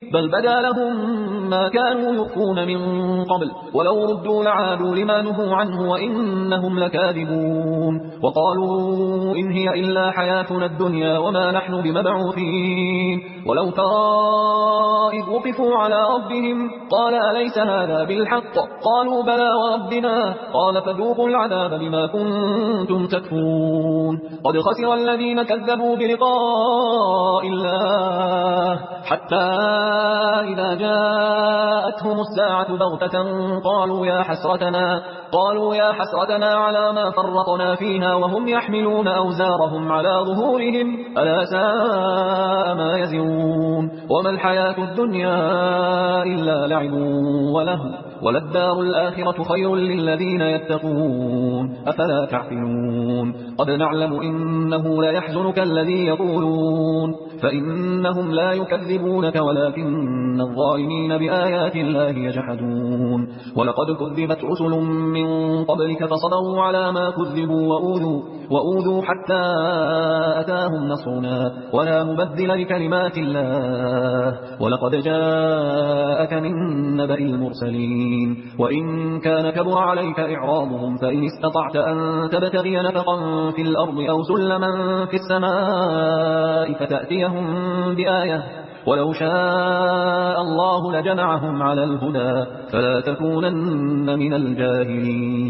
بل بدا لهم ما كانوا يخفون من قبل ولو ردوا لعادوا لما نهوا عنه وإنهم لكاذبون وقالوا إن هي إلا حياتنا الدنيا وما نحن بمبعوثين ولو ترى إذ وقفوا على ربهم قال أليس هذا بالحق قالوا بلى وربنا قال فذوقوا العذاب بما كنتم تكفرون قد خسر الذين كذبوا بلقاء الله حتى إذا جاءتهم الساعة بغتة قالوا يا حسرتنا على ما فرطنا فيها وهم يحملون أوزارهم على ظهورهم ألا ساء ما يزرون وما الحياة الدنيا إلا لعب ولهو وللدار الآخرة خير للذين يتقون أفلا تعقلون قد نعلم إنه لا يحزنك الذي يقولون فإنهم لا يكذبونك ولكن الظالمين بآيات الله يجحدون ولقد كذبت رسل من قبلك فصبروا على ما كذبوا وأوذوا حتى أتاهم نصرنا ولا مبدل لكلمات الله ولقد جاءك من نبأ المرسلين وإن كان كبر عليك إعراضهم فإن استطعت أن تبتغي نفقا في الأرض أو سلما في السماء فتأتيهم بآية ولو شاء الله لجمعهم على الهدى فلا تكونن من الجاهلين